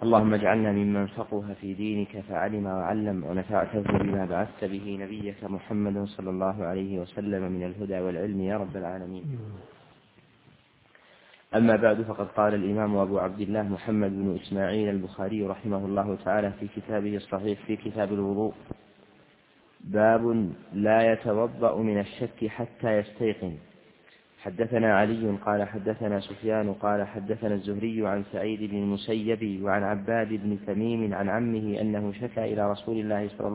اللهم اجعلنا ممن فقه في دينك فعلم وعلم ونفعته بما بعثت به نبيك محمد صلى الله عليه وسلم من الهدى والعلم يا رب العالمين. أما بعد، فقد قال الإمام أبو عبد الله محمد بن إسماعيل البخاري رحمه الله تعالى في كتابه الصحيح في كتاب الوضوء: باب لا يتوضأ من الشك حتى يستيقن. حدثنا علي قال حدثنا سفيان قال حدثنا الزهري عن سعيد بن المسيب وعن عباد بن تميم عن عمه أنه شكى إلى رسول الله صلى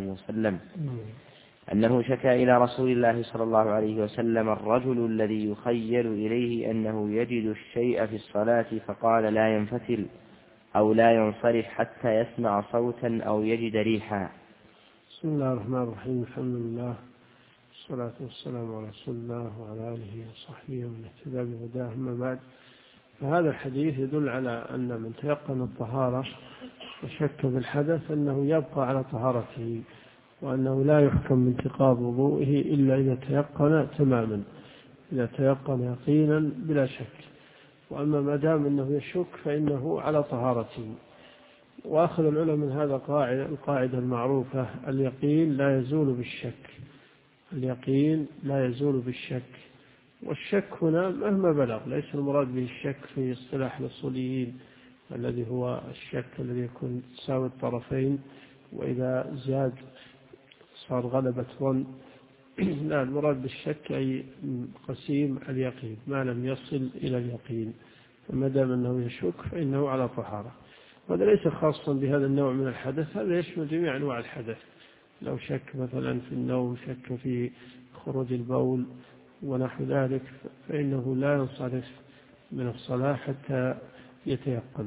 الله عليه وسلم الرجل الذي يخيل إليه أنه يجد الشيء في الصلاة، فقال: لا ينفتل أو لا ينصرف حتى يسمع صوتا أو يجد ريحا. بسم الله الرحمن الرحيم. الحمد لله والصلاة والسلام على رسول الله وعلى آله وصحبه ومن اهتدى بهداه. أما بعد، فهذا الحديث يدل على أن من تيقن الطهارة وشك بالحدث أنه يبقى على طهارته، وأنه لا يحكم بانتقاض وضوئه إلا إذا تيقن تماما، إذا تيقن يقينا بلا شك. وأما ما دام أنه يشك فإنه على طهارته. وأخذ العلماء من هذا القاعدة المعروفة: اليقين لا يزول بالشك. اليقين لا يزول بالشك. والشك هنا مهما بلغ، ليس المراد به الشك في اصطلاح الأصوليين الذي هو الشك الذي يكون تساوي الطرفين، وإذا زاد صار غلبة ظن. لا، المراد بالشك أي قسيم اليقين ما لم يصل إلى اليقين، فما دام أنه يشك فإنه على طهارة. وهذا ليس خاصا بهذا النوع من الحدث، هذا يشمل جميع أنواع الحدث. لو شك مثلا في النوم، شك في خروج البول ونحو ذلك، فإنه لا ينصرف من الصلاة حتى يتيقن.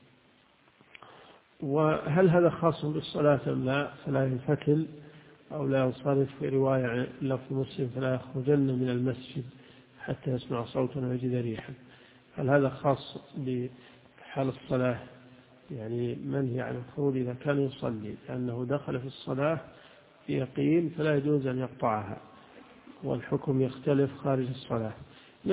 وهل هذا خاص بالصلاة أم لا؟ فلا ينفتل أو لا ينصرف، في رواية لفظ مسلم: فلا يخرجن من المسجد حتى يسمع صوتا ويجد ريحا. هل هذا خاص بحال الصلاة، يعني منهي عن الخروج إذا كان يصلي لأنه دخل في الصلاة بيقين فلا يجوز أن يقطعها، والحكم يختلف خارج الصلاة؟ من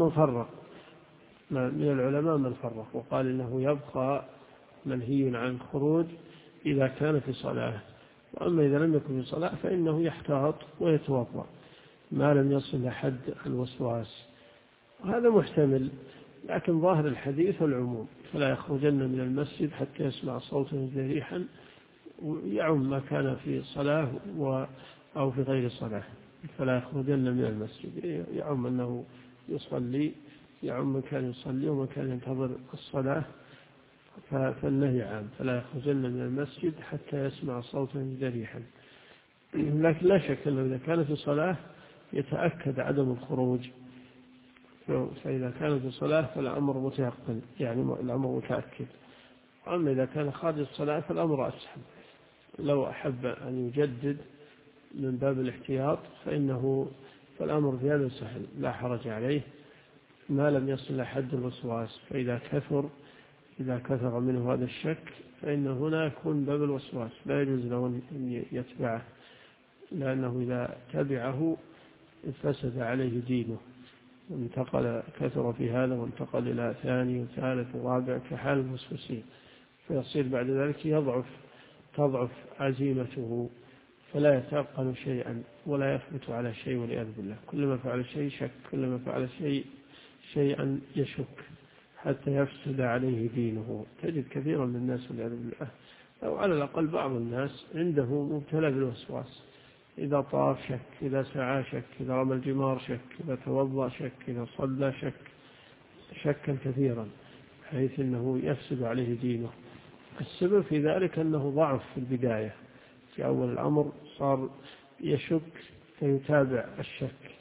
العلماء من فرق وقال إنه يبقى منهي عن الخروج إذا كان في صلاة، وأما إذا لم يكن في صلاة فإنه يحتاط ويتوضأ ما لم يصل لحد الوسواس. وهذا محتمل، لكن ظاهر الحديث العموم: فلا يخرجن من المسجد حتى يسمع صوتا ريحا، يعم ما كان في صلاة أو في غير صلاة. فلا يخرجن من المسجد يعم أنه يصلي، يعم من كان يصلي ومن كان ينتظر الصلاة، فالنهي عام: فلا يخرجن من المسجد حتى يسمع صوتا ريحا. لكن لا شك أنه إذا كان في صلاة يتأكد عدم الخروج، فإذا كان في صلاة فالأمر متيقن، يعني الأمر متأكد. أما إذا كان خارج الصلاة فالأمر أسهل. لو أحب أن يجدد من باب الاحتياط فالأمر في هذا سهل، لا حرج عليه ما لم يصل لحد الوسواس. فإذا كثر منه هذا الشك فإن هنا يكون باب الوسواس، لا يجوز له أن يتبعه، لأنه إذا تبعه فسد عليه دينه، كثر في هذا وانتقل إلى ثاني وثالث ورابع كحال المسوسين، فيصير بعد ذلك تضعف عزيمته، فلا يتيقن شيئا ولا يثبت على شيء والعياذ بالله. كلما فعل شيء شك، كلما فعل شيئا يشك حتى يفسد عليه دينه. تجد كثيرا من الناس والعياذ بالله، أو على الأقل بعض الناس عنده مبتلى بالوسواس: إذا طاف شك، إذا سعى شك، إذا رمى الجمار شك، إذا توضأ شك، إذا صلى شك، شكا كثيرا حيث أنه يفسد عليه دينه. السبب في ذلك أنه ضعف في البداية، في أول الأمر صار يشك فيتابع الشك،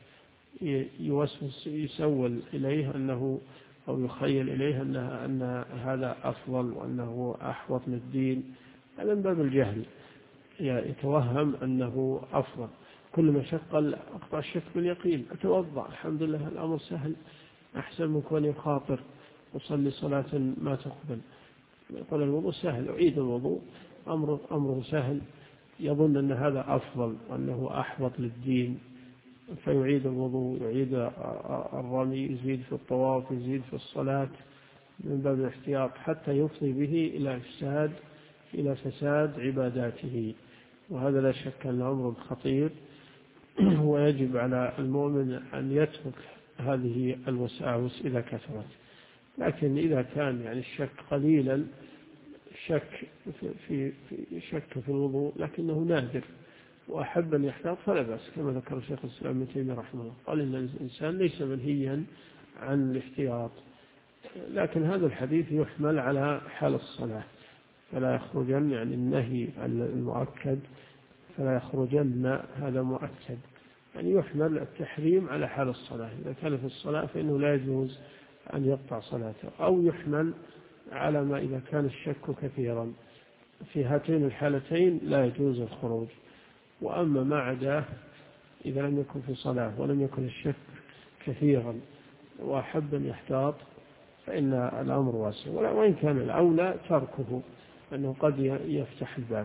يسول إليه أو يخيل إليه أن هذا أفضل وأنه أحوط للدين. هذا من باب الجهل، يتوهم أنه أفضل. كل ما شق أقطع الشك باليقين: أتوضأ الحمد لله الأمر سهل، أحسن من كون يخاطر وصلي صلاة ما تقبل. يقول الوضوء سهل، أعيد الوضوء، أمره سهل، يظن أن هذا أفضل وأنه أحوط للدين، فيعيد الوضوء، يعيد الرمي، يزيد في الطواف، يزيد في الصلاة، من باب الاحتياط حتى يفضي به إلى فساد عباداته، وهذا لا شك أن أمر خطير. ويجب على المؤمن أن يترك هذه الوساوس إذا كثرت. لكن إذا كان يعني الشك قليلا، شك في الوضوء لكنه نادر وأحب أن يحتاط فلا بأس، كما ذكر شيخ الإسلام ابن تيمية رحمه الله، قال إن الإنسان ليس منهيا عن الاحتياط. لكن هذا الحديث يحمل على حال الصلاة، فلا يخرجن يعني النهي المؤكد، فلا يخرجن هذا مؤكد، يعني يحمل التحريم على حال الصلاة. إذا كان في الصلاة فإنه لا يجوز أن يقطع صلاته، أو يحمل على ما إذا كان الشك كثيرا. في هاتين الحالتين لا يجوز الخروج. وأما ما عداه إذا لم يكن في صلاة ولم يكن الشك كثيرا وأحب أن يحتاط فإن الأمر واسع، وإن كان الأولى تركه أنه قد يفتح الباب.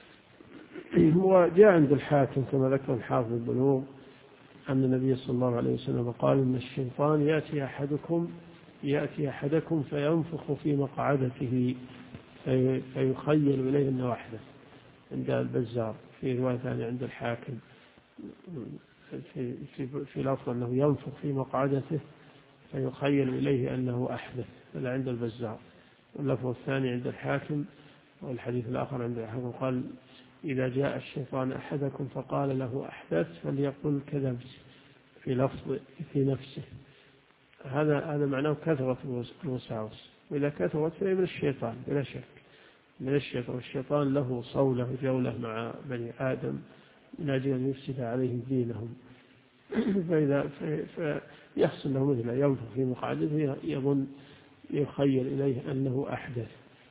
وجاء عند الحاكم كما ذكر الحافظ البلوغ أن النبي صلى الله عليه وسلم قال إن الشيطان يأتي أحدكم فينفخ في مقعدته فيخيل إليه أنه أحدث، عند البزار في رواية ثانية عند الحاكم في لفظ أنه ينفخ في مقعدته فيخيل إليه أنه أحدث، هذا عند البزار. واللفظ الثاني عند الحاكم، والحديث الآخر عند الحاكم قال إذا جاء الشيطان أحدكم فقال له أحدث فليقل كذبت، في لفظ في نفسه. هذا معناه كثرة الوساوس، وإذا كثرت فهي من الشيطان بلا شك، من الشيطان. والشيطان له صولة وجولة مع بني آدم من أجل أن يفسد عليهم دينهم. فيحصل له مثل ينفخ في مقعدته يظن يخيل إليه أنه أحدث،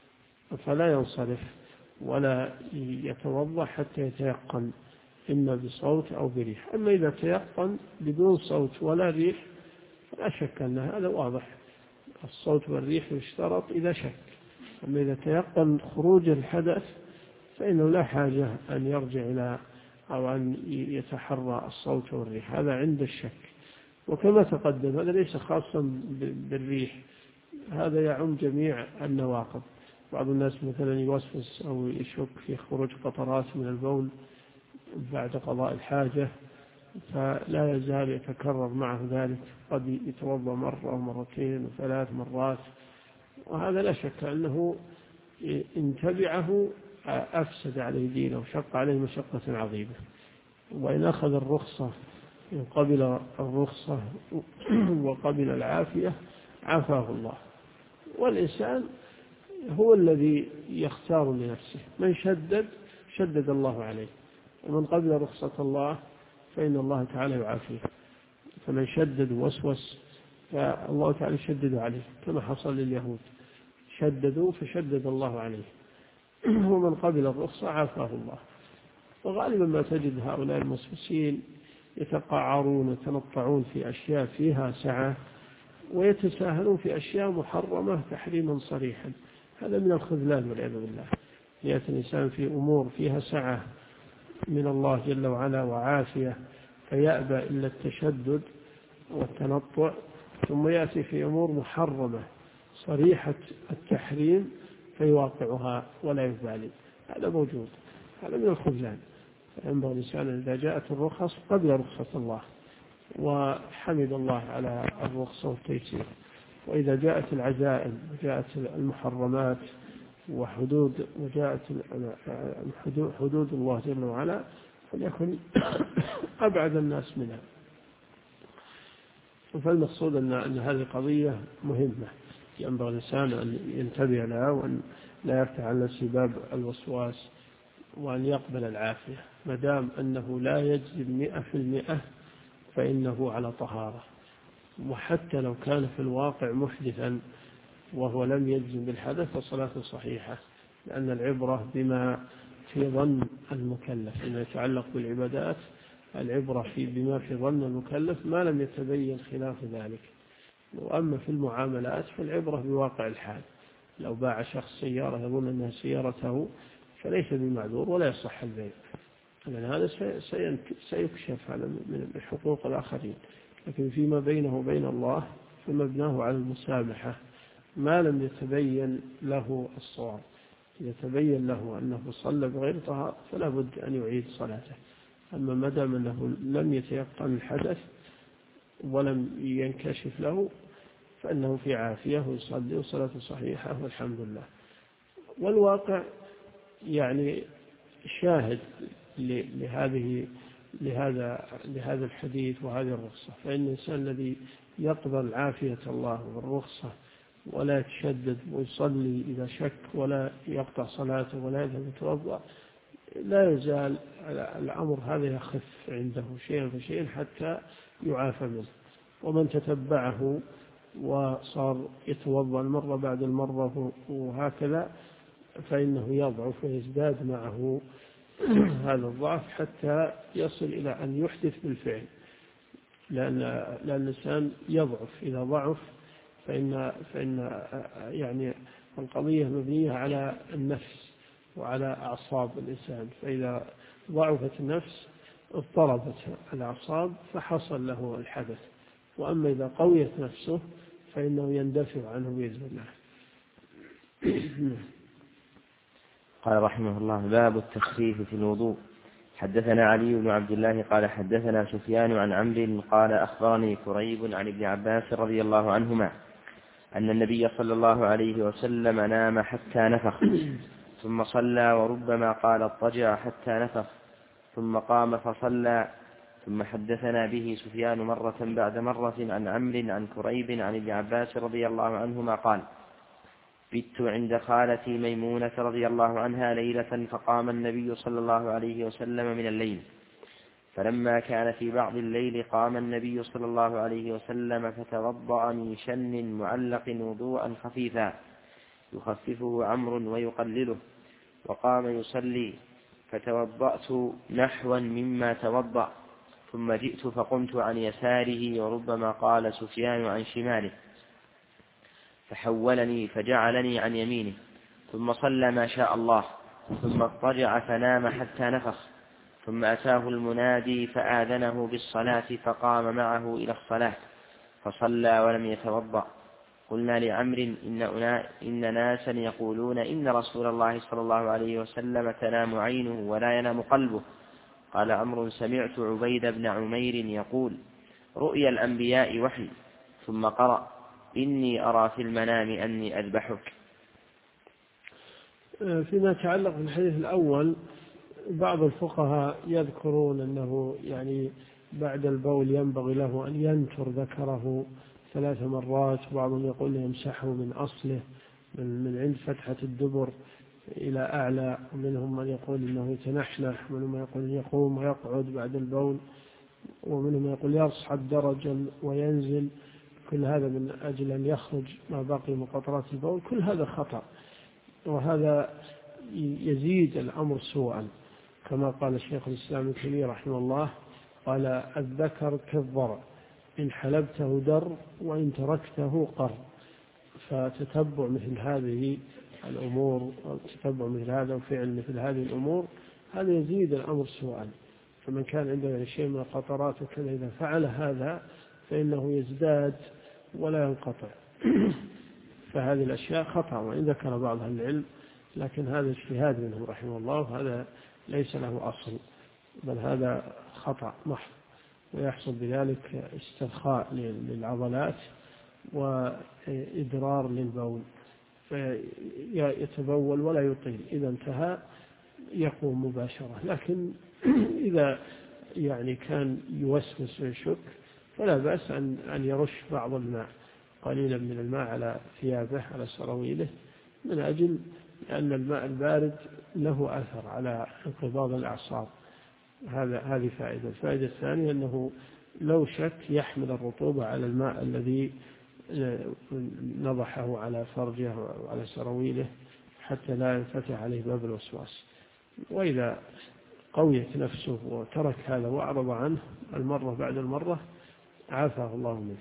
فلا ينصرف ولا يتوضأ حتى يتيقن إما بصوت أو بريح. أما إذا تيقن بدون صوت ولا ريح فلا شك أن هذا واضح، الصوت والريح يشترط إذا شك. أما إذا تيقن خروج الحدث فإنه لا حاجة أن يرجع إلى أو أن يتحرى الصوت والريح، هذا عند الشك. وكما تقدم هذا ليس خاصا بالريح، هذا يعم جميع النواقض. بعض الناس مثلا يوسوس أو يشك في خروج قطرات من البول بعد قضاء الحاجة، فلا يزال يتكرر معه ذلك، قد يتوضأ مرة أو مرتين وثلاث مرات، وهذا لا شك أنه إن تبعه أفسد عليه دينه وشق عليه مشقة عظيمة. وإن أخذ الرخصة، إن قبل الرخصة وقبل العافية عافاه الله. والإنسان هو الذي يختار لنفسه، من شدد الله عليه، ومن قبل رخصة الله فإن الله تعالى يعافيه. فمن شدد ووسوس فالله تعالى يشدد عليه، كما حصل لليهود، شددوا فشدد الله عليه. ومن قبل الرخصة عافاه الله. وغالبا ما تجد هؤلاء المسوسين يتقعرون ويتنطعون في أشياء فيها سعة، ويتساهلون في أشياء محرمة تحريما صريحا. هذا من الخذلان والعياذ بالله. يأتي الإنسان في أمور فيها سعة من الله جل وعلا وعافية فيأبى إلا التشدد والتنطع، ثم يأتي في أمور محرمة صريحة التحريم فيواقعها ولا يبالي. هذا موجود، هذا من الخذلان. فينبغي الإنسان إذا جاءت الرخص قبل رخصة الله وحمد الله على الرخصة والتيسير، وإذا جاءت العزائم وجاءت المحرمات وجاءت حدود الله جل وعلا فليكن أبعد الناس منها. فالمقصود أن هذه قضية مهمة ينبغي الإنسان أن ينتبه لها، وأن لا يفتح على نفسه باب الوسواس، وأن يقبل العافية. ما دام أنه لا يجزم 100% فإنه على طهارة. وحتى لو كان في الواقع محدثا وهو لم يجزم بالحدث فصلاته صحيحة، لأن العبرة بما في ظن المكلف. إنه يتعلق بالعبادات العبرة بما في ظن المكلف ما لم يتبين خلاف ذلك. وأما في المعاملات فالعبرة بواقع الحال. لو باع شخص سيارة يظن أنها سيارته فليس بمعذور ولا يصح البيع، لأن هذا سيكشف من حقوق الآخرين. لكن فيما بينه وبين الله فمبناه على المسامحة ما لم يتبين له الصواب. يتبين له أنه صلى بغير طهارة فلا بد أن يعيد صلاته. أما ما دام أنه لم يتيقن الحدث ولم ينكشف له فإنه في عافية ويصلي وصلاته صحيحة والحمد لله. والواقع يعني شاهد لهذا الحديث وهذه الرخصة. فإن الإنسان الذي يقبل عافية الله والرخصة ولا يتشدد ويصلي إذا شك ولا يقطع صلاته ولا يذهب يتوضأ لا يزال الأمر هذا يخف عنده شيئا فشيئا حتى يعافى منه. ومن تتبعه وصار يتوضأ المرة بعد المرة وهكذا فإنه يضعف ويزداد معه هذا الضعف حتى يصل إلى أن يحدث بالفعل. لأن الإنسان يضعف إذا ضعف فإن يعني القضية مبنية على النفس وعلى أعصاب الإنسان. فإذا ضعفت النفس اضطربت الأعصاب فحصل له الحدث. وأما إذا قويت نفسه فإنه يندفع عنه بإذن الله. قال رحمه الله: باب التخفيف في الوضوء. حدثنا علي بن عبد الله قال حدثنا سفيان عن عمرو قال أخبرني كريب عن ابن عباس رضي الله عنهما أن النبي صلى الله عليه وسلم نام حتى نفخ ثم صلى، وربما قال اضطجع حتى نفخ ثم قام فصلى. ثم حدثنا به سفيان مرة بعد مرة عن عمرو عن كريب عن ابن عباس رضي الله عنهما قال: بت عند خالتي ميمونة رضي الله عنها ليلة فقام النبي صلى الله عليه وسلم من الليل، فلما كان في بعض الليل قام النبي صلى الله عليه وسلم فتوضأ من شن معلق وضوءا خفيفا يخففه عمرو ويقلله، وقام يصلي، فتوضأت نحوا مما توضأ، ثم جئت فقمت عن يساره، وربما قال سفيان عن شماله، فحولني فجعلني عن يمينه، ثم صلى ما شاء الله، ثم اضطجع فنام حتى نفخ، ثم أتاه المنادي فآذنه بالصلاة فقام معه إلى الصلاة فصلى ولم يتوضأ. قلنا لعمرو إن ناسا يقولون إن رسول الله صلى الله عليه وسلم تنام عينه ولا ينام قلبه. قال عمرو: سمعت عبيد بن عمير يقول: رؤيا الأنبياء وحي. ثم قرأ: إني أرى في المنام أني أذبحك. فيما يتعلق بالحديث الأول، بعض الفقهاء يذكرون أنه يعني بعد البول ينبغي له أن ينتر ذكره 3 مرات، بعضهم يقول يمسحه من أصله من عند فتحة الدبر إلى أعلى، ومنهم من يقول إنه يتنحنح، ومنهم يقول يقوم ويقعد بعد البول، ومنهم يقول يصعد درجا وينزل. كل هذا من أجل أن يخرج ما بقي من قطرات البول. كل هذا خطأ، وهذا يزيد الأمر سوءا، كما قال الشيخ الإسلام ابن تيمية رحمه الله: قال: الذكر كالضرع، إن حلبته در وإن تركته قر. فتتبع مثل هذه الأمور، تتبع مثل هذا وفعل مثل هذه الأمور، هذا يزيد الأمر سوءا. فمن كان عنده شيء من القطرات وكذا إذا فعل هذا فإنه يزداد ولا ينقطع. فهذه الأشياء خطأ، وإن ذكر بعض أهل العلم، لكن هذا اجتهاد منه رحمه الله، وهذا ليس له أصل، بل هذا خطأ محض، ويحصل بذلك استرخاء للعضلات وإدرار للبول، فيتبول ولا يطيل. إذا انتهى يقوم مباشرة. لكن إذا يعني كان يوسوس ويشك فلا بأس أن يرش بعض الماء، قليلا من الماء على ثيابه على سراويله، من أجل أن الماء البارد له أثر على انقباض الأعصاب. هذه فائدة. الفائدة الثانية أنه لو شك يحمل الرطوبة على الماء الذي نضحه على فرجه وعلى سراويله حتى لا ينفتح عليه باب الوسواس. وإذا قويت نفسه وترك هذا وأعرض عنه المرة بعد المرة عافاه الله منه.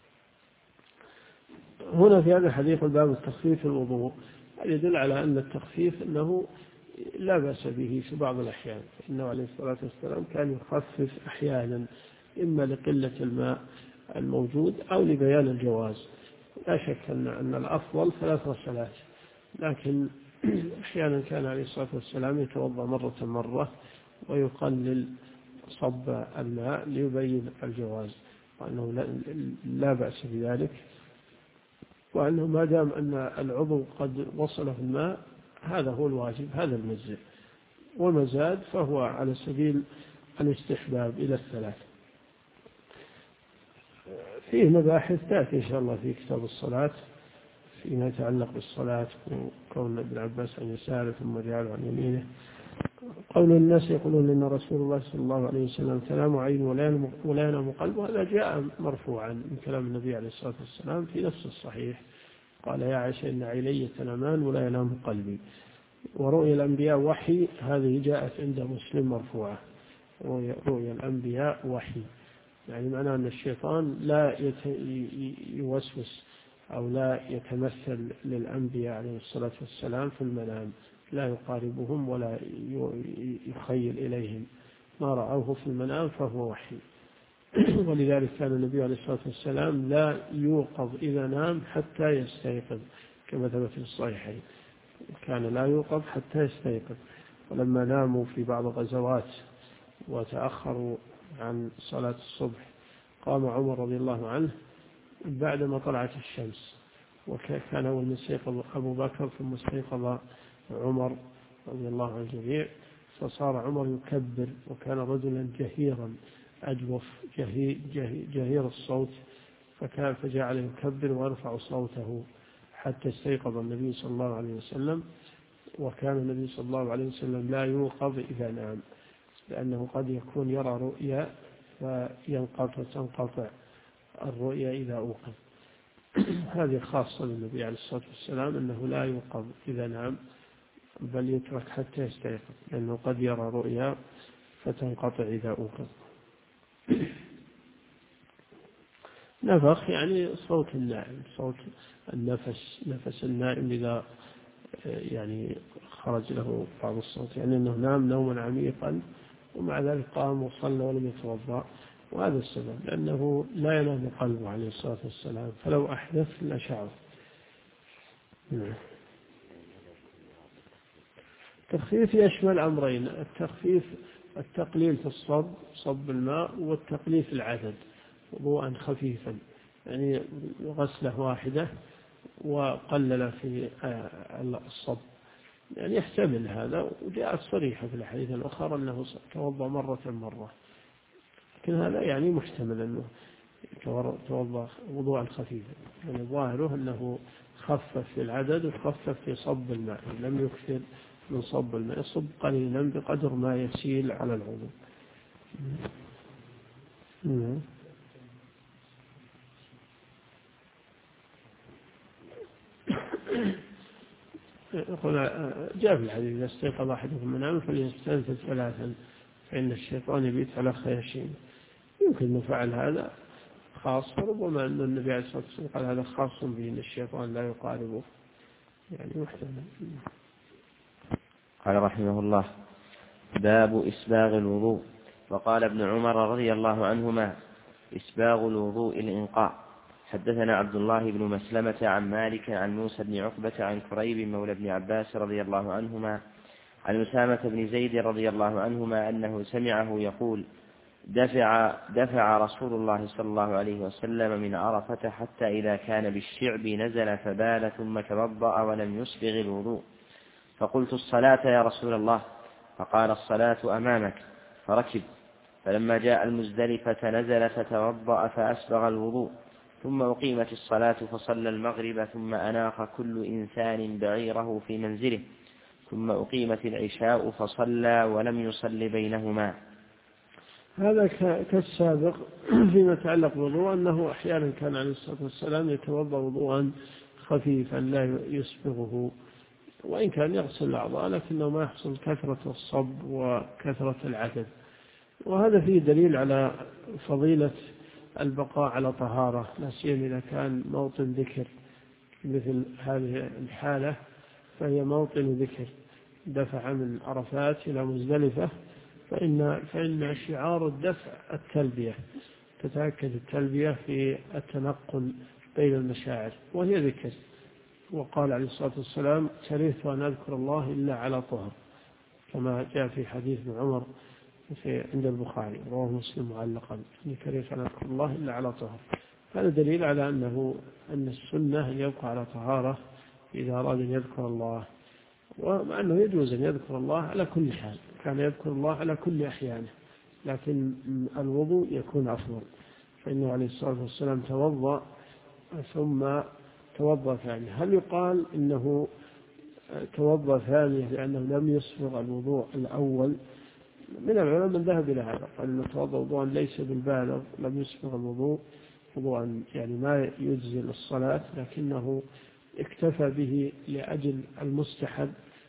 هنا في هذا الحديث الباب التخفيف في الوضوء، هذا يدل على أن التخفيف أنه لا بأس به في بعض الأحيان، إنه عليه الصلاة والسلام كان يخفف أحيانا، إما لقلة الماء الموجود أو لبيان الجواز. لا شك أن الأفضل 3 غسلات، لكن أحيانا كان عليه الصلاة والسلام يتوضأ مرة ويقلل صب الماء ليبين الجواز، وأنه لا بأس بذلك، وأنه ما دام أن العضو قد وصله الماء هذا هو الواجب، هذا المجزئ، ومزاد فهو على سبيل الاستحباب إلى 3. فيه مباحث تأتي إن شاء الله في كتاب الصلاة فيما يتعلق بالصلاة، وكون ابن عباس عن يساره ثم رجال عن يمينه. قول الناس يقولون إن رسول الله صلى الله عليه وسلم تنام عين ولا ينام قلب، هذا جاء مرفوعا من كلام النبي عليه الصلاة والسلام في نفس الصحيح، قال يا عائشة إن عيني تنامان ولا ينام قلبي. ورؤيا الأنبياء وحي، هذه جاءت عند مسلم مرفوعة، رؤيا الأنبياء وحي، يعني معناه أن الشيطان لا يوسوس أو لا يتمثل للأنبياء عليه الصلاة والسلام في المنام، لا يقاربهم ولا يخيل إليهم ما رأوه في المنام فهو وحي. ولذلك كان النبي عليه الصلاة والسلام لا يوقظ إذا نام حتى يستيقظ، كما ثبت في الصحيحين، كان لا يوقظ حتى يستيقظ. ولما ناموا في بعض الغزوات وتأخروا عن صلاة الصبح قام عمر رضي الله عنه بعدما طلعت الشمس، وكان أول من استيقظ أبو بكر ثم استيقظ عمر رضي الله عن الجميع، فصار عمر يكبر، وكان رجلا جهيرا أجوف جهير الصوت، فجعل يكبر ويرفع صوته حتى استيقظ النبي صلى الله عليه وسلم. وكان النبي صلى الله عليه وسلم لا يوقظ إذا نام، لأنه قد يكون يرى رؤيا تنقطع الرؤيا إذا أوقظ. هذه خاصة بالنبي عليه الصلاة والسلام، أنه لا يوقظ إذا نام بل يترك حتى يستيقظ، لأنه قد يرى رؤيا فتنقطع إذا أوقظ. نفخ يعني صوت النائم، صوت نفس النائم إذا يعني خرج له بعض الصوت، يعني أنه نام نوما عميقا ومع ذلك قام وصلى ولم يتوضأ، وهذا السبب لأنه لا ينام قلبه عليه الصلاة والسلام، فلو أحدث لشعر. التخفيف يشمل أمرين: التخفيف التقليل في صب الماء، والتقليل في العدد وضوءا خفيفا، يعني غسلة واحدة وقلل في الصب، يعني يحتمل هذا، وجاءت صريحة في الحديث الأخرى أنه توضأ مرة، لكن هذا يعني محتمل أنه توضأ وضوءا خفيفا، يعني ظاهره أنه خفف في العدد وخفف في صب الماء، لم يكثر من صب الماء، يصب قليلا بقدر ما يسيل على العضو. يقول جاء في الحديث إذا استيقظ أحدكم من منامه فليستنفذ 3 فإن الشيطان يبيت على خياشيم. يمكن أن فعل هذا خاص، ربما أن النبي عليه الصلاة والسلام قال هذا خاص به أن الشيطان لا يقاربه، يعني محتمل. قال رحمه الله: باب إسباغ الوضوء. وقال ابن عمر رضي الله عنهما: إسباغ الوضوء الإنقاء. حدثنا عبد الله بن مسلمة عن مالك عن موسى بن عقبة عن كريب مولى بن عباس رضي الله عنهما عن أسامة بن زيد رضي الله عنهما أنه سمعه يقول: دفع رسول الله صلى الله عليه وسلم من عرفة حتى إذا كان بالشعب نزل فبال ثم توضأ ولم يسبغ الوضوء، فقلت: الصلاة يا رسول الله؟ فقال: الصلاة أمامك. فركب، فلما جاء المزدلفة نزل فتوضأ فأسبغ الوضوء، ثم أقيمت الصلاة فصلى المغرب، ثم أناخ كل إنسان بعيره في منزله، ثم أقيمت العشاء فصلى ولم يصل بينهما. هذا كالسابق فيما يتعلق بالوضوء، أنه أحيانا كان عليه الصلاة والسلام يتوضأ وضوءا خفيفا لا يسبغه، وإن كان يغسل الأعضاء لكنه ما يحصل كثرة الصب وكثرة العدد. وهذا فيه دليل على فضيلة البقاء على طهارة، لا سيما إذا كان موطن ذكر مثل هذه الحالة، فهي موطن ذكر، دفع من عرفات إلى مزدلفة، فإن شعار الدفع التلبية، تتأكد التلبية في التنقل بين المشاعر وهي ذكر. وقال عليه الصلاة والسلام: كرهت أن أذكر الله إلا على طهر، كما جاء في حديث ابن عمر عند البخاري، رواه مسلم معلقا: إني كرهت أن أذكر الله إلا على طهر. هذا دليل على أن السنة أن يبقى على طهارة إذا أراد أن يذكر الله، ومع أنه يجوز أن يذكر الله على كل حال، كان يذكر الله على كل أحيانه، لكن الوضوء يكون أفضل، فإنه عليه الصلاة والسلام توضأ ثم توضأ ثانية. هل يقال إنه توضأ ثانية لأنه لم يسبغ الوضوء الأول؟ من العلماء من ذهب إلى هذا، قال إنه توضأ وضوءا ليس بالبالغ، لم يسبغ الوضوء وضوءا يعني ما يجزل الصلاة، لكنه اكتفى به لأجل المستحب،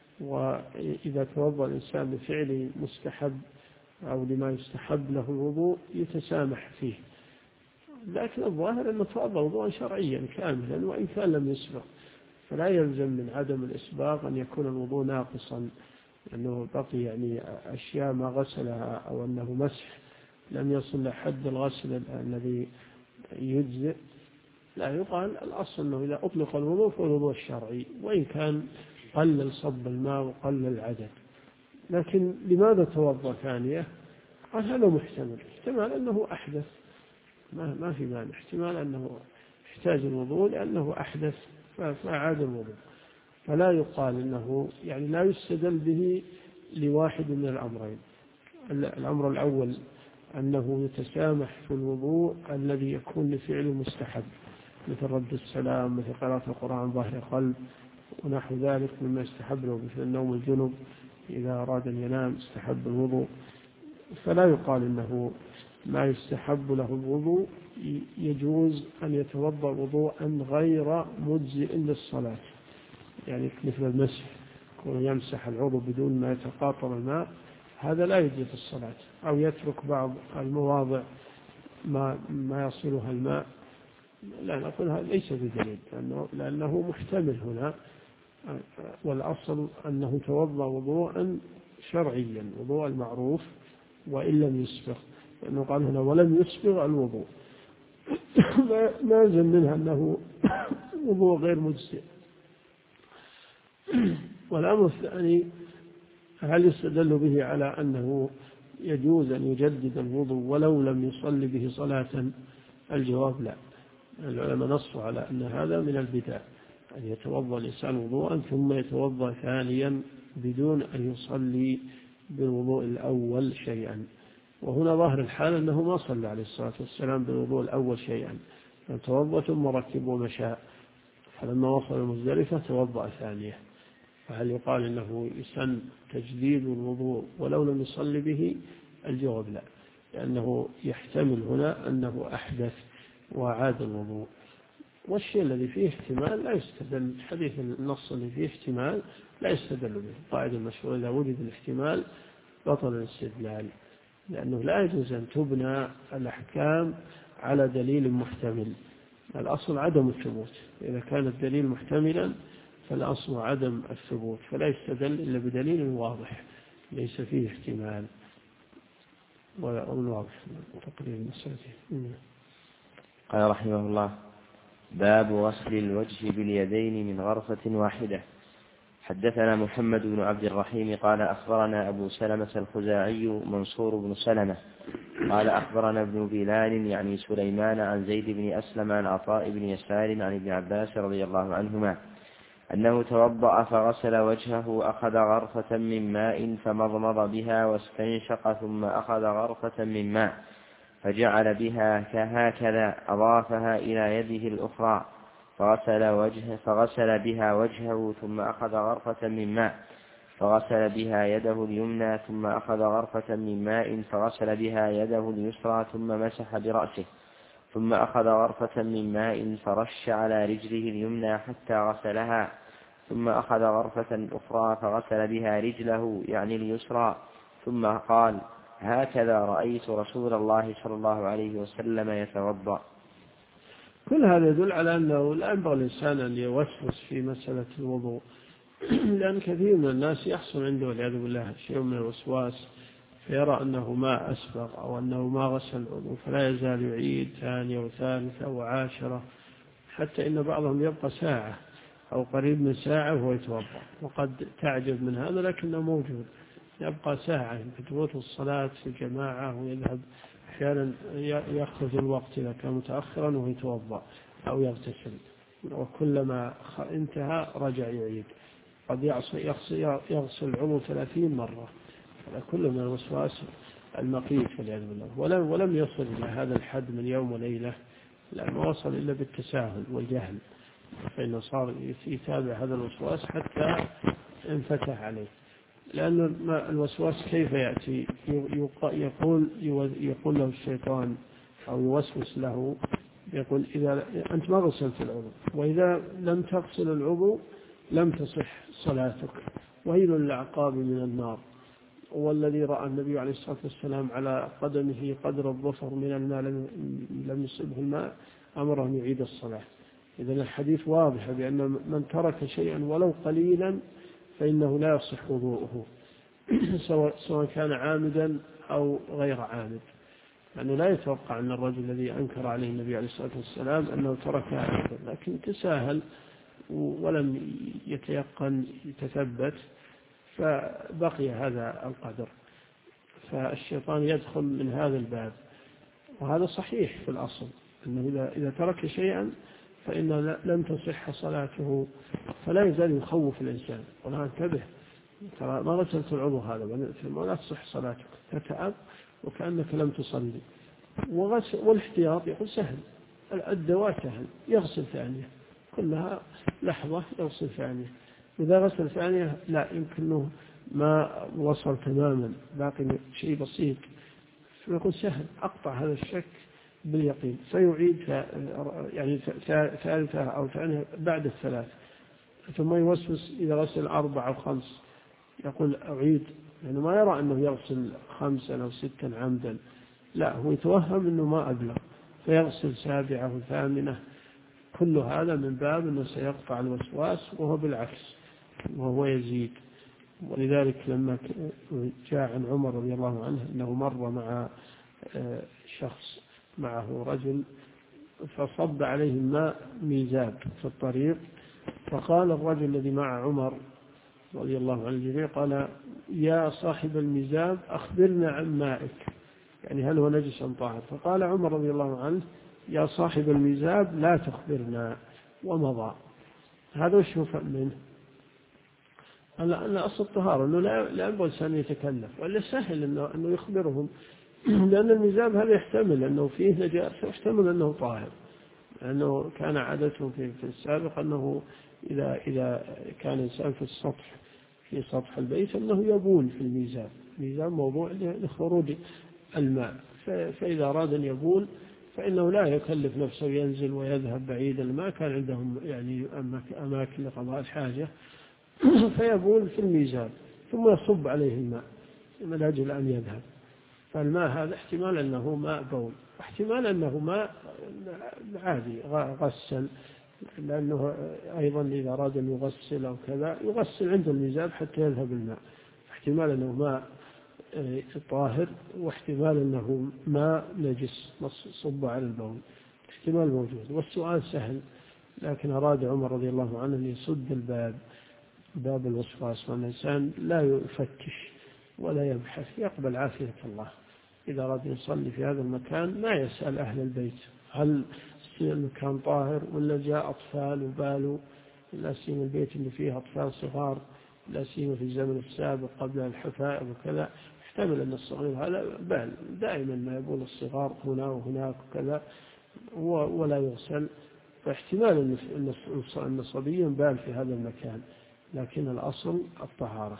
وإذا توضأ الإنسان بفعل مستحب أو لما يستحب له الوضوء يتسامح فيه. لكن الظاهر أنه توضأ وضوءا شرعيا كاملا وإن كان لم يسبغ، فلا يلزم من عدم الإسباغ أن يكون الوضوء ناقصا، أنه بقي يعني أشياء ما غسلها أو أنه مسح لم يصل لحد الغسل الذي يجزئ. لا، يقال الأصل أنه إذا أطلق الوضوء فالوضوء الشرعي وإن كان قلل صب الماء وقلل العدد. لكن لماذا توضأ ثانية؟ قال هذا محتمل، احتمال أنه أحدث، ما في مانع، احتمال أنه يحتاج الوضوء لأنه أحدث فأعاد الوضوء. فلا يقال أنه يعني لا يستدل به لواحد من الأمرين. الأمر الأول أنه يتسامح في الوضوء الذي يكون لفعل مستحب، مثل رد السلام، مثل قراءة القرآن ظاهر قلب ونحو ذلك مما يستحب له، مثل النوم الجنب إذا أراد أن ينام استحب الوضوء. فلا يقال إنه ما يستحب له الوضوء يجوز أن يتوضأ وضوءا غير مجزئ للصلاة، يعني مثل المسح، يمسح العضو بدون ما يتقاطر الماء، هذا لا يجزئ في الصلاة، أو يترك بعض المواضع ما يصلها الماء. لا، نقول هذا ليس بدليل، لأنه محتمل هنا، والأصل أنه توضأ وضوءا شرعيا، وضوء المعروف وإن لم يسبغ، لأنه قال هنا ولم يسبغ الوضوء ما يلزم منها أنه وضوء غير مجزئ. والأمر الثاني، هل يستدل به على أنه يجوز أن يجدد الوضوء ولو لم يصلي به صلاة؟ الجواب لا، العلماء نصوا على أن هذا من البدع، أن يتوضأ الإنسان وضوءا ثم يتوضأ ثانيا بدون أن يصلي بالوضوء الأول شيئا. وهنا ظاهر الحال أنه ما صلى عليه الصلاة والسلام بالوضوء الأول شيئا، توضأ ثم ركب ومشى، فلما وصل مزدلفة توضأ ثانية. فهل يقال إنه يسن تجديد الوضوء ولو لم يصلي به؟ الجواب لا، لأنه يحتمل هنا أنه أحدث وعاد الوضوء، والشيء الذي فيه احتمال لا يستدل، حديث النص اللي فيه احتمال لا يستدل به. قاعدة المشهورة: إذا وجد الاحتمال بطل الاستدلال، لأنه لا يجوز أن تبنى الأحكام على دليل محتمل، الأصل عدم الثبوت، إذا كان الدليل محتملا فالأصل عدم الثبوت، فلا يستدل إلا بدليل واضح ليس فيه احتمال. والواضح تقريبا المسألة. قال رحمه الله: باب غسل الوجه باليدين من غرفة واحدة. حدثنا محمد بن عبد الرحيم قال أخبرنا أبو سلمة الخزاعي منصور بن سلمة قال أخبرنا ابن بلال يعني سليمان عن زيد بن أسلم عن عطاء بن يسار عن ابن عباس رضي الله عنهما أنه توضأ فغسل وجهه، أخذ غرفة من ماء فمضمض بها واستنشق، ثم أخذ غرفة من ماء فجعل بها كهكذا، أضافها إلى يده الأخرى فغسل بها وجهه، ثم أخذ غرفة من ماء فغسل بها يده اليمنى، ثم أخذ غرفة من ماء فغسل بها يده اليسرى، ثم مسح برأسه، ثم أخذ غرفة من ماء فرش على رجله اليمنى حتى غسلها، ثم أخذ غرفة أخرى فغسل بها رجله يعني اليسرى، ثم قال: هكذا رأيت رسول الله صلى الله عليه وسلم يتوضأ. كل هذا يدل على أنه لا ينبغي الإنسان أن يوسوس في مسألة الوضوء، لأن كثير من الناس يحصل عنده والعياذ بالله شيء من الوسواس، فيرى أنه ما أسبغ أو أنه ما غسل الوضوء، فلا يزال يعيد ثانية وثالثة وعاشرة حتى إن بعضهم يبقى ساعة أو قريب من ساعة وهو يتوضأ، وقد تعجب من هذا لكنه موجود، يبقى ساعة تفوت الصلاة في الجماعة ويذهب أحيانا يأخذ الوقت إذا كان متأخرا وهو يتوضأ أو يغتسل، وكلما انتهى رجع يعيد، قد يغسل العضو 30 مرة. هذا كله من الوسواس المقيت والعياذ بالله، ولم يصل إلى هذا الحد من يوم وليلة، لأنه وصل إلا بالتساهل والجهل، فإنه صار يتابع هذا الوسواس حتى انفتح عليه. لأن الوسواس كيف يأتي؟ يقول له الشيطان أو يوسوس له، يقول إذا أنت ما غسلت العضو، وإذا لم تغسل العضو لم تصح صلاتك، ويل للأعقاب من النار. والذي رأى النبي عليه الصلاة والسلام على قدمه قدر الظفر من الماء لم يصبه الماء أمره أن يعيد الصلاة. إذن الحديث واضح بأن من ترك شيئا ولو قليلا فإنه لا يصح وضوءه سواء كان عامدا أو غير عامد. يعني لا يتوقع أن الرجل الذي أنكر عليه النبي عليه الصلاة والسلام أنه تركها عامدا، لكن تساهل ولم يتيقن يتثبت فبقي هذا القدر، فالشيطان يدخل من هذا الباب. وهذا صحيح في الأصل، أنه إذا ترك شيئا فإن لم تصح صلاته، فلا يزال يخوف الإنسان، ولا انتبه ترى ما غسلت العضو هذا ولا تصح صلاتك، تتعب وكأنك لم تصلي. والاحتياط يقول سهل، الدواء سهل، يغسل ثانية، كلها لحظة يغسل ثانية. إذا غسل ثانية لا يمكنه ما وصل تماما، باقي شيء بسيط، فيقول سهل، أقطع هذا الشك باليقين، فيعيد يعني ثالثة أو ثانية بعد الثلاث، ثم يوسوس إذا غسل 4 أو 5 يقول أعيد، يعني ما يرى أنه يغسل 5 أو 6 عمدا، لا هو يتوهم أنه ما أبلغ فيغسل 7 أو 8. كل هذا من باب أنه سيقطع الوسواس، وهو بالعكس وهو يزيد. ولذلك لما جاء عن عمر رضي الله عنه أنه مر مع شخص معه رجل فصب عليه الماء ميزاب في الطريق، فقال الرجل الذي مع عمر رضي الله عنه الجميع قال يا صاحب الميزاب أخبرنا عن مائك، يعني هل هو نجس أم طاهر؟ فقال عمر رضي الله عنه يا صاحب الميزاب لا تخبرنا، ومضى. هذا وش يفهم منه؟ أن أصل الطهارة أنه لا ينبغي الإنسان يتكلف، ولا سهل أنه يخبرهم لأن الميزاب هذا يحتمل أنه فيه نجاسة ويحتمل أنه طاهر، لأنه كان عادته في السابق أنه إذا كان الإنسان في سطح البيت أنه يبول في الميزاب، الميزاب موضوع لخروج الماء، فإذا أراد أن يبول فإنه لا يكلف نفسه ينزل ويذهب بعيدا، ما كان عندهم يعني أماكن لقضاء الحاجة، فيبول في الميزاب ثم يصب عليه الماء من أجل أن يذهب. فالماء هذا احتمال أنه ماء بول، واحتمال أنه ماء عادي غسل، لأنه أيضا إذا أراد أن يغسل أو كذا يغسل عند الميزاب حتى يذهب الماء، احتمال أنه ماء طاهر، واحتمال أنه ماء نجس صب على البول، احتمال موجود. والسؤال سهل، لكن أراد عمر رضي الله عنه أن يسد باب الوسواس، وأن الإنسان لا يفتش ولا يبحث، يقبل عافية الله. إذا أراد يصلي في هذا المكان ما يسأل أهل البيت هل المكان طاهر ولا جاء أطفال وبالوا، لا سيما البيت اللي فيه أطفال صغار، لا سيما في الزمن السابق قبل الحفائر وكذا، يحتمل أن الصغير هذا بال دائما ما يبول الصغار هنا وهناك وكذا ولا يغسل، فاحتمال أن صبيا بال في هذا المكان، لكن الأصل الطهارة.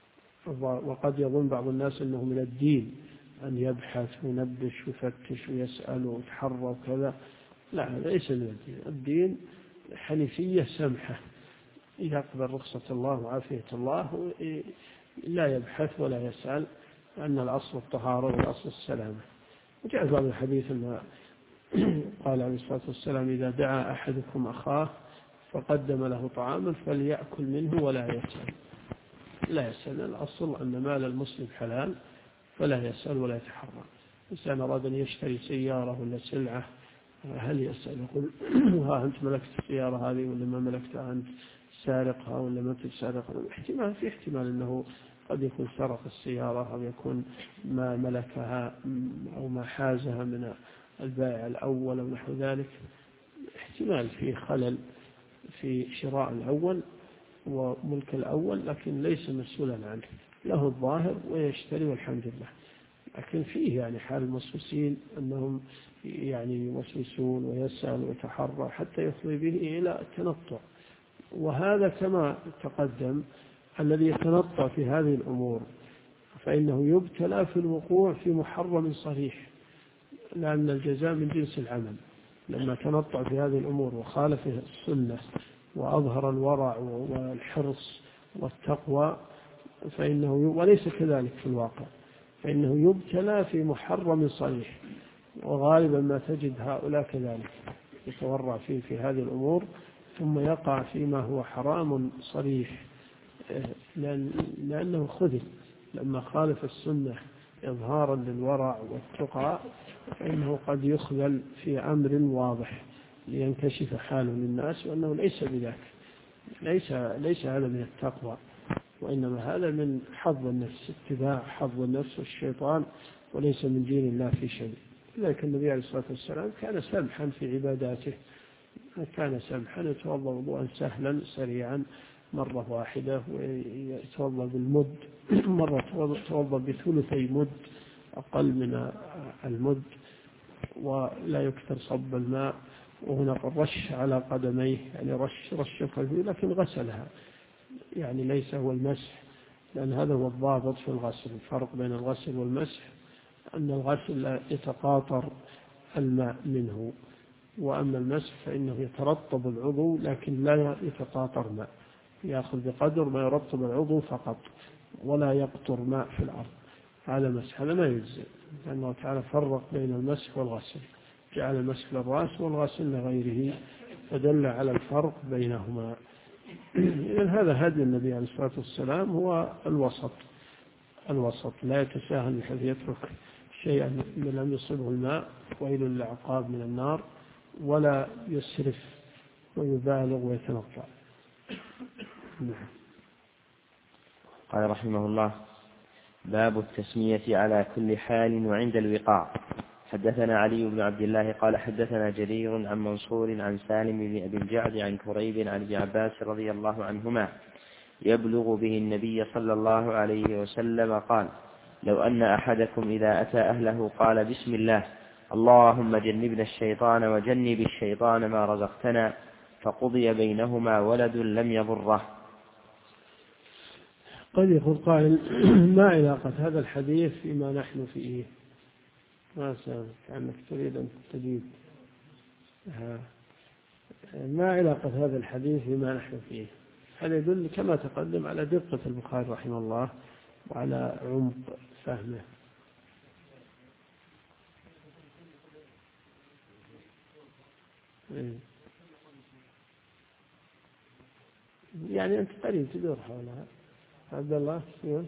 وقد يظن بعض الناس أنه من الدين أن يبحث وينبش ويفتش ويسأل ويتحرى وكذا، لا هذا ليس من الدين. الدين حنيفية سمحة، يقبل رخصة الله وعافية الله، لا يبحث ولا يسأل، لأن الأصل الطهارة والأصل السلامة. وجاء بعض الحديث أن قال عليه الصلاة والسلام إذا دعا أحدكم أخاه فقدم له طعاما فليأكل منه ولا يسأل، لا يسأل. الأصل أن مال المسلم حلال فلا يسأل ولا يتحرى. إنسان أراد أن يشتري سيارة ولا سلعة هل يسأل يقول ها أنت ملكت السيارة هذه ولا ما ملكتها، أنت سارقها ولا ما تسارقها؟ احتمال، في احتمال أنه قد يكون سرق السيارة أو يكون ما ملكها أو ما حازها من البائع الأول أو نحو ذلك. احتمال فيه خلل في شراء الأول وملك الأول، لكن ليس مسؤولا عنه، له الظاهر ويشتري والحمد لله. لكن فيه يعني حال الموسوسين أنهم يعني يوسوسون ويسأل ويتحرى حتى يفضي به إلى التنطع، وهذا كما تقدم الذي يتنطع في هذه الأمور فإنه يبتلى في الوقوع في محرم صريح، لأن الجزاء من جنس العمل. لما تنطع في هذه الأمور وخالف السنة وأظهر الورع والحرص والتقوى فإنه وليس كذلك في الواقع، فإنه يبتلى في محرم صريح. وغالبا ما تجد هؤلاء كذلك يتورع في هذه الأمور ثم يقع فيما هو حرام صريح، لأنه خذل لما خالف السنة إظهارا للورع والتقى، فإنه قد يخذل في أمر واضح لينكشف حاله للناس وأنه ليس بذاك، ليس هذا من التقوى، وإنما هذا من حظ النفس، اتباع حظ النفس والشيطان، وليس من دين الله في شيء. لكن النبي عليه الصلاة والسلام كان سمحا في عباداته، كان سمحا يتوضأ وضوءا سهلا سريعا مرة واحدة، ويتوضأ بالمد، مرة يتوضأ بثلثي مد أقل من المد، ولا يكثر صب الماء. وهنا رش على قدميه، يعني رش خلفه، لكن غسلها، يعني ليس هو المسح، لأن هذا هو الضابط في الغسل. الفرق بين الغسل والمسح أن الغسل لا يتقاطر الماء منه، وأما المسح فإنه يترطب العضو لكن لا يتقاطر ماء، يأخذ بقدر ما يرطب العضو فقط ولا يقطر ماء في الأرض. هذا مسح، هذا ما يجزئ، لأنه تعالى فرق بين المسح والغسل، جعل المسح للرأس والغسل لغيره، فدل على الفرق بينهما. إذن هذا هدي النبي عليه الصلاة والسلام هو الوسط، لا يتساهل بحيث يترك شيئا من لم يصبه الماء ويل للعقاب من النار، ولا يسرف ويبالغ ويتنطع. قال رحمه الله: باب التسمية على كل حال وعند الوقاع. حدثنا علي بن عبد الله قال حدثنا جرير عن منصور عن سالم بن أبي الجعد عن كريب عن ابن عباس رضي الله عنهما يبلغ به النبي صلى الله عليه وسلم قال: لو أن أحدكم إذا أتى أهله قال: بسم الله، اللهم جنبنا الشيطان وجنب الشيطان ما رزقتنا، فقضي بينهما ولد لم يضره. قد يقول قائل: ما علاقة هذا الحديث فيما نحن فيه؟ ما سألك كأنك تريد أن تجيب. ما علاقة هذا الحديث فيما نحن فيه؟ هذا يدل كما تقدم على دقة البخاري رحمه الله وعلى عمق فهمه. يعني أنت قريب تدور حولها عبد الله.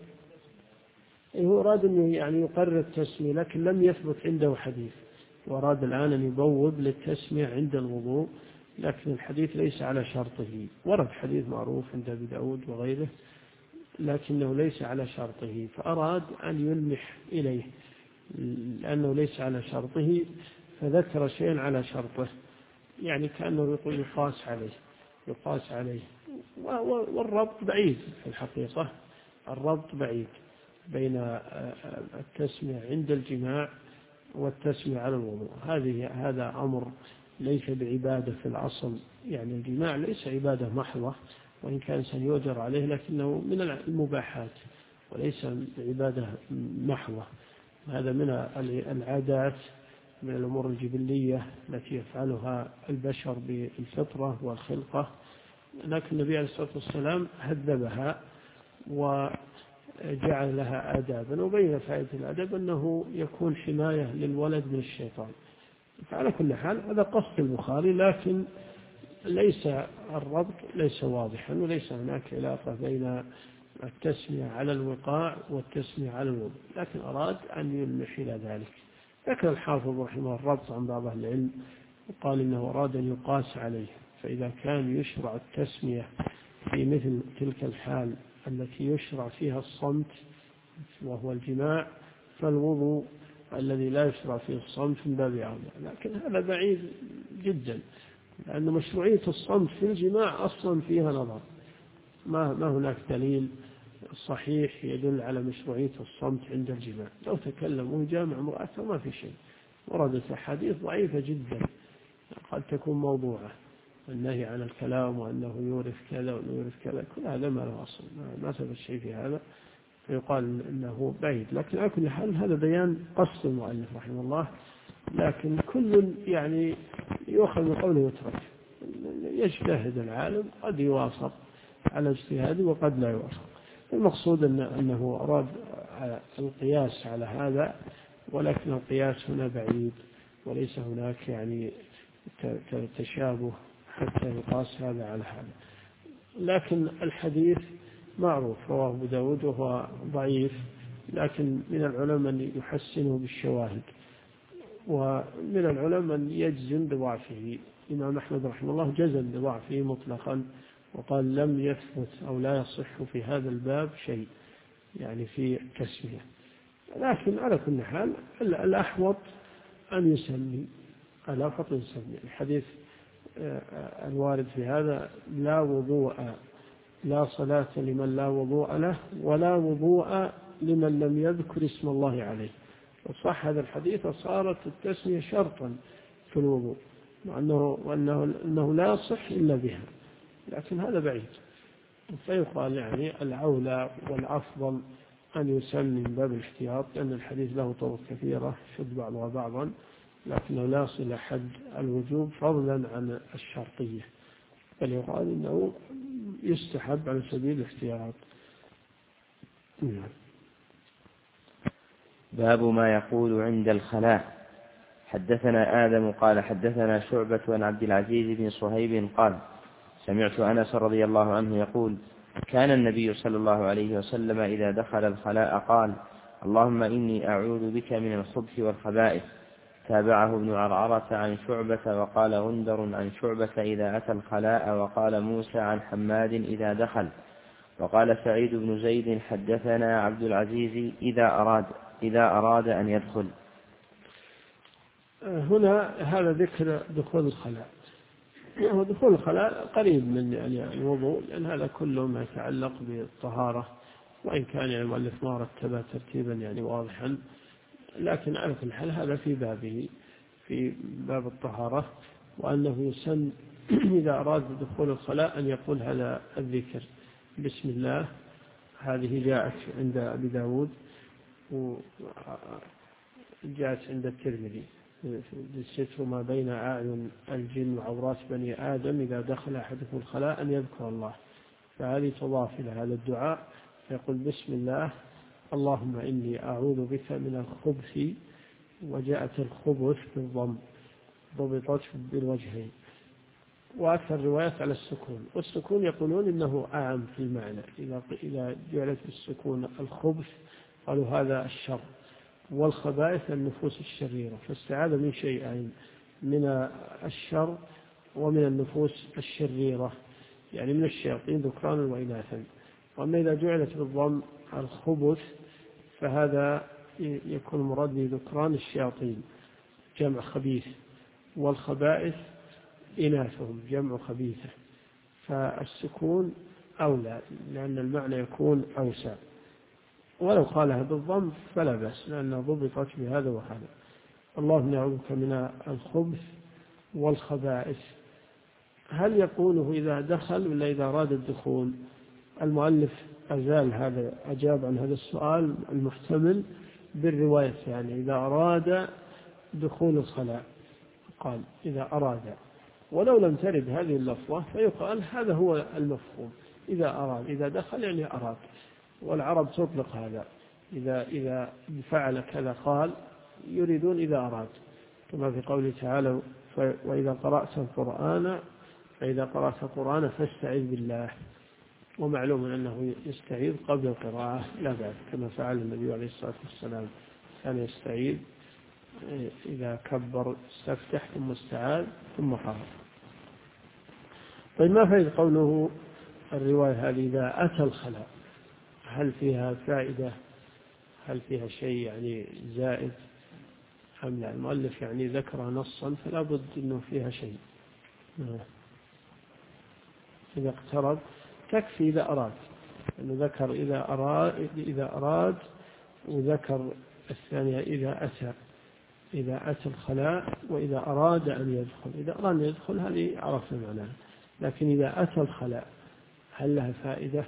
هو أراد أن يعني يقرر التسمية لكن لم يثبت عنده حديث، وأراد الآن أن يبوب للتسمية عند الوضوء، لكن الحديث ليس على شرطه. ورد حديث معروف عند أبي داود وغيره لكنه ليس على شرطه، فأراد أن يلمح إليه لأنه ليس على شرطه، فذكر شيئا على شرطه، يعني كأنه يقول يقاس عليه. والربط بعيد في الحقيقة، الربط بعيد بين التسمية عند الجماع والتسمية على الوضوء. هذا أمر ليس بعبادة في الأصل، يعني الجماع ليس عبادة محضة، وإن كان سيؤجر عليه لكنه من المباحات وليس عبادة محضة. هذا من العادات، من الأمور الجبلية التي يفعلها البشر بالفطرة والخلقة، لكن النبي عليه الصلاة والسلام هذبها وجعل لها آدابا، وبين فائدة الأدب أنه يكون حماية للولد من الشيطان. فعلى كل حال هذا قصد البخاري، لكن ليس الربط ليس واضحا، وليس هناك علاقة بين التسمية على الوقاع والتسمية على الوضوء، لكن أراد أن يلمح إلى ذلك. ذكر الحافظ رحمه الربط عن بعض أهل العلم وقال إنه أراد أن يقاس عليه. فإذا كان يشرع التسمية في مثل تلك الحال التي يشرع فيها الصمت وهو الجماع، فالوضوء الذي لا يشرع فيه الصمت من باب أولى. لكن هذا بعيد جدا، لأن مشروعية الصمت في الجماع أصلا فيها نظر، ما هناك دليل صحيح يدل على مشروعية الصمت عند الجماع. لو تكلم وجامع امرأته ما في شيء، وردت أحاديث ضعيفة جدا قد تكون موضوعة، النهي عن الكلام وأنه يورث كذا ويورث كذا، كل هذا ما له أصل، ما ثبت شيء في هذا، فيقال أنه بعيد. لكن على كل حال هذا بيان قصد المؤلف رحمه الله، لكن كل يعني يؤخذ من قوله ويترك. يجتهد العالم، قد يوافق على اجتهاده وقد لا يوافق. المقصود أنه أراد القياس على هذا، ولكن القياس هنا بعيد، وليس هناك يعني تشابه حتى يقاس هذا على هذا. لكن الحديث معروف رواه أبو داود وهو ضعيف، لكن من العلماء من يحسنه بالشواهد، ومن العلماء من يجزم بضعفه. الإمام أحمد رحمه الله جزم بضعفه مطلقا، وقال لم يثبت أو لا يصح في هذا الباب شيء يعني في التسمية. لكن على كل حال الأحوط أن يسمي، الحديث الوارد في هذا لا وضوء، لا صلاة لمن لا وضوء له، ولا وضوء لمن لم يذكر اسم الله عليه. وصح هذا الحديث صارت التسمية شرطا في الوضوء، وأنه لا يصح إلا بها، لكن هذا بعيد. فيقال يعني الأولى والأفضل أن يسمي من باب الاحتياط، لأن الحديث له طرق كثيرة شد بعضها بعضا، لكنه لا يصل حد الوجوب فضلا عن الشرطية، بل يقال إنه يستحب على سبيل الاحتياط. باب ما يقول عند الخلاء. حدثنا آدم قال حدثنا شعبة عن عبد العزيز بن صهيب قال سمعت أنس رضي الله عنه يقول كان النبي صلى الله عليه وسلم إذا دخل الخلاء قال اللهم إني أعوذ بك من الخبث والخبائث. تابعه ابن عرعرة عن شعبة، وقال غندر عن شعبة إذا أتى الخلاء، وقال موسى عن حماد إذا دخل، وقال سعيد بن زيد حدثنا عبد العزيز إذا أراد أن يدخل. هنا هذا ذكر دخول الخلاء، ودخول الخلاء قريب من يعني الوضوء، لأن هذا كله ما يتعلق بالطهارة، وإن كان يعني المؤلف ما رتبها ترتيبا يعني واضحا، لكن على كل حال هذا في بابه، في باب الطهارة، وأنه يسن إذا أراد دخول الخلاء أن يقول هذا الذكر بسم الله. هذه جاءت عند أبي داود وجاءت عند الترمذي الستر ما بين أعين الجن وعورات بني آدم إذا دخل أحدكم الخلاء أن يذكر الله، فهذه تضاف إلى هذا الدعاء، فيقول بسم الله اللهم إني أعوذ بك من الخبث، وجاءت الخبث بالضم ضبطت بالوجهين، وأكثر الروايات على السكون، والسكون يقولون إنه أعم في المعنى، إذا جعلت بالسكون الخبث قالوا هذا الشر، والخبائث النفوس الشريرة، فاستعاذ من شيئين، من الشر ومن النفوس الشريرة، يعني من الشياطين ذكرانا وإناثا. وأما إذا جعلت بالضم الخبث فهذا يكون مراد بذكران الشياطين جمع خبيث، والخبائث إناثهم جمع خبيثة، فالسكون أولى لأن المعنى يكون أوسع، ولو قالها بالضم فلا بأس لأنها ضبطت بهذا وهذا. اللهم نعوذك من الخبث والخبائث. هل يقوله إذا دخل ولا إذا أراد الدخول؟ المؤلف أجاب عن هذا السؤال المحتمل بالرواية، يعني إذا أراد دخول الخلاء قال إذا أراد، ولو لم ترد هذه اللفظة فيقال هذا هو المفهوم، إذا أراد، إذا دخل يعني أراد، والعرب تطلق هذا، إذا فعل كذا قال يريدون إذا أراد، كما في قوله تعالى وإذا قرأت القرآن فاستعذ بالله، ومعلوم أنه يستعيذ قبل القراءة لا بعد، كما فعل النبي عليه الصلاة والسلام، كان يستعيذ إذا كبر استفتح ثم استعاذ ثم قرأ. طيب ما فائدة قوله الرواية هذه إذا أتى الخلاء؟ هل فيها فائدة؟ هل فيها شيء يعني زائد أم لا؟ المؤلف يعني ذكر نصا فلا بد أنه فيها شيء. إذا اقترب تكفي إذا أراد، أنه ذكر إذا أراد وذكر الثانية إذا أتى الخلاء وإذا أراد أن يدخل. إذا أراد أن يدخل هذه عرفنا معناها، لكن إذا أتى الخلاء هل لها فائدة؟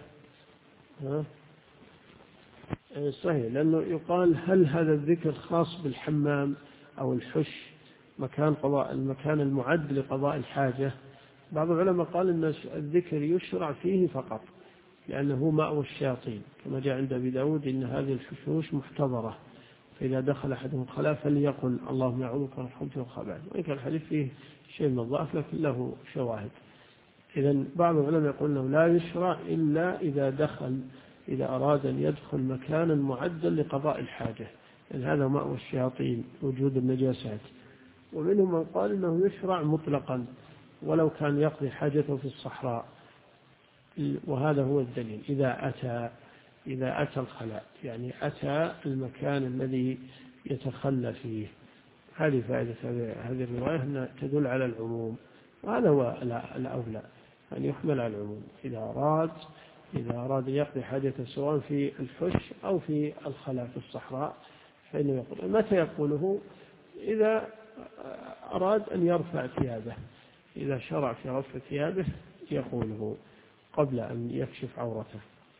صحيح، لأنه يقال هل هذا الذكر خاص بالحمام أو الحش المكان المعد لقضاء الحاجة؟ بعض العلماء قال أن الذكر يشرع فيه فقط لأنه مأوى الشياطين، كما جاء عند أبي داود إن هذه الحشوش محتضرة، فإذا دخل أحدهم الخلاء فليقل اللهم أعوذ من الخبث والخبائث. وإن كان الحديث فيه شيء من الضعف لكن له شواهد. إذن بعض العلماء يقول أنه لا يشرع إلا إذا أراد أن يدخل مكانا معدا لقضاء الحاجة، لأن هذا مأوى الشياطين وجود النجاسات. ومنهم من قال إنه يشرع مطلقا ولو كان يقضي حاجته في الصحراء، وهذا هو الدليل. إذا أتى الخلاء يعني أتى المكان الذي يتخلى فيه. هذه فائدة هذه الرواية أنها تدل على العموم، وهذا هو الأولى أن يحمل على العموم. إذا أراد يقضي حاجته سواء في الحش أو في الخلاء في الصحراء فإنه يقول. متى يقوله؟ إذا أراد أن يرفع ثيابه، إذا شرع في رفع ثيابه يقوله قبل أن يكشف عورته.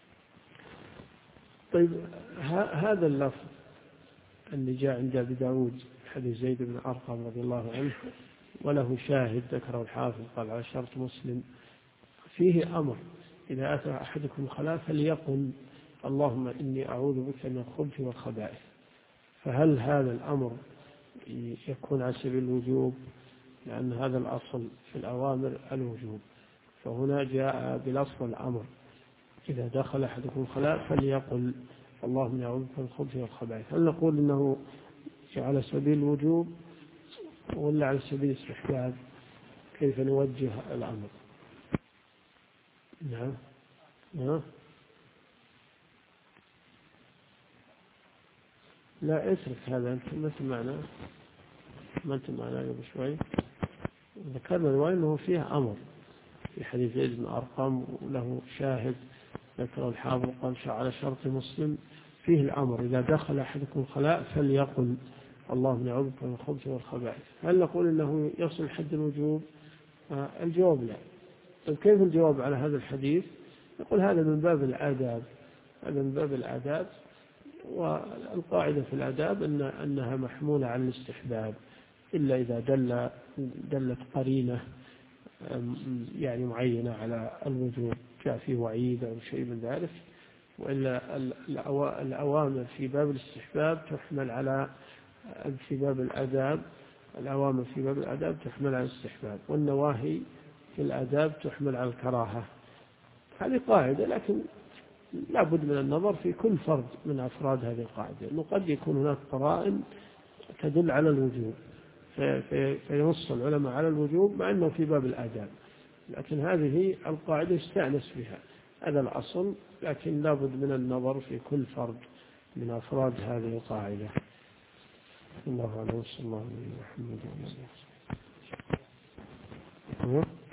طيب هذا اللفظ اللي جاء عند أبي داود حديث زيد بن أرقم رضي الله عنه وله شاهد ذكره الحافظ قال على شرط مسلم، فيه أمر إذا أتى أحدكم الخلاء فليقل اللهم إني أعوذ بك من الخبث والخبائث. فهل هذا الأمر يكون على سبيل الوجوب؟ لأن هذا الأصل في الأوامر الوجوب، فهنا جاء بالأصل الأمر إذا دخل أحدكم الخلاء فليقل اللهم أعوذ بك من الخبث والخبائث. هل نقول إنه على سبيل الوجوب ولا على سبيل الاستحباب؟ كيف نوجه الأمر؟ نعم. لا اترك هذا، أنت ما أنت معنا قبل شوي ذكرنا رواية أنه فيها أمر في حديث زيد بن أرقم وله شاهد ذكر الحافظ قال على شرط مسلم فيه الأمر إذا دخل أحدكم الخلاء فليقل اللهم أعوذ بك من الخبث والخبائث. هل نقول إنه يصل حد الوجوب؟ الجواب لا. طيب كيف الجواب على هذا الحديث؟ نقول هذا من باب الآداب، والقاعدة في الآداب أنها محمولة على الاستحباب إلا إذا دلت قرينة يعني معينة على الوجوب، جاء فيه وعيد أو شيء من ذلك. وإلا الأوامر في باب الاستحباب تحمل على في باب الآداب، الأوامر في باب الآداب تحمل على الاستحباب، والنواهي في الآداب تحمل على الكراهة. هذه قاعدة، لكن لا بد من النظر في كل فرد من أفراد هذه القاعدة، أنه قد يكون هناك قرائن تدل على الوجوب فينص العلماء على الوجوب مع أنه في باب الآداب، لكن هذه القاعدة يستأنس بها، هذا الأصل، لكن لا بد من النظر في كل فرد من أفراد هذه القاعدة. الله عليه وسلم.